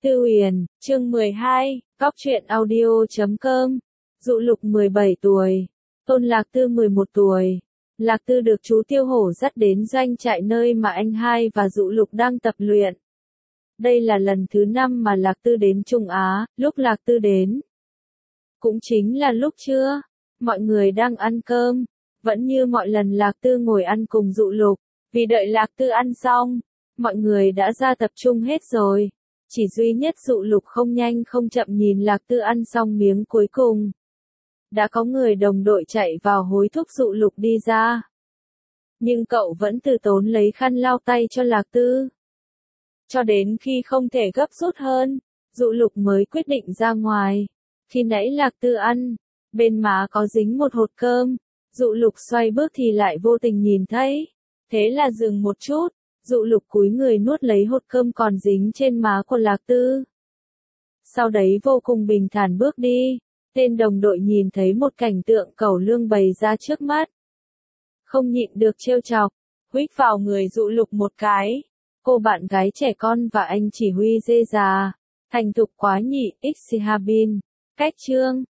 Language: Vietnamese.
Tư Huyền, chương 12, Góc truyện audio.com. Dụ Lục 17 tuổi, Tôn Lạc Tư 11 tuổi. Lạc Tư được chú Tiêu Hổ dắt đến doanh trại nơi mà anh hai và Dụ Lục đang tập luyện. Đây là lần thứ 5 mà Lạc Tư đến Trung Á, lúc Lạc Tư đến cũng chính là lúc trưa, mọi người đang ăn cơm, vẫn như mọi lần Lạc Tư ngồi ăn cùng Dụ Lục, vì đợi Lạc Tư ăn xong, mọi người đã ra tập trung hết rồi. Chỉ duy nhất Dụ Lục không nhanh không chậm nhìn Lạc Tư ăn xong miếng cuối cùng. Đã có người đồng đội chạy vào hối thúc Dụ Lục đi ra. Nhưng cậu vẫn từ tốn lấy khăn lau tay cho Lạc Tư. Cho đến khi không thể gấp rút hơn, Dụ Lục mới quyết định ra ngoài. Khi nãy Lạc Tư ăn, bên má có dính một hột cơm, Dụ Lục xoay bước thì lại vô tình nhìn thấy. Thế là dừng một chút. Dụ Lục cúi người nuốt lấy hột cơm còn dính trên má của Lạc Tư. Sau đấy vô cùng bình thản bước đi. Tên đồng đội nhìn thấy một cảnh tượng cẩu lương bày ra trước mắt. Không nhịn được trêu chọc, huých vào người Dụ Lục một cái. Cô bạn gái trẻ con và anh chỉ huy dê già. Thành thục quá nhỉ, Xhabin. Cách chương.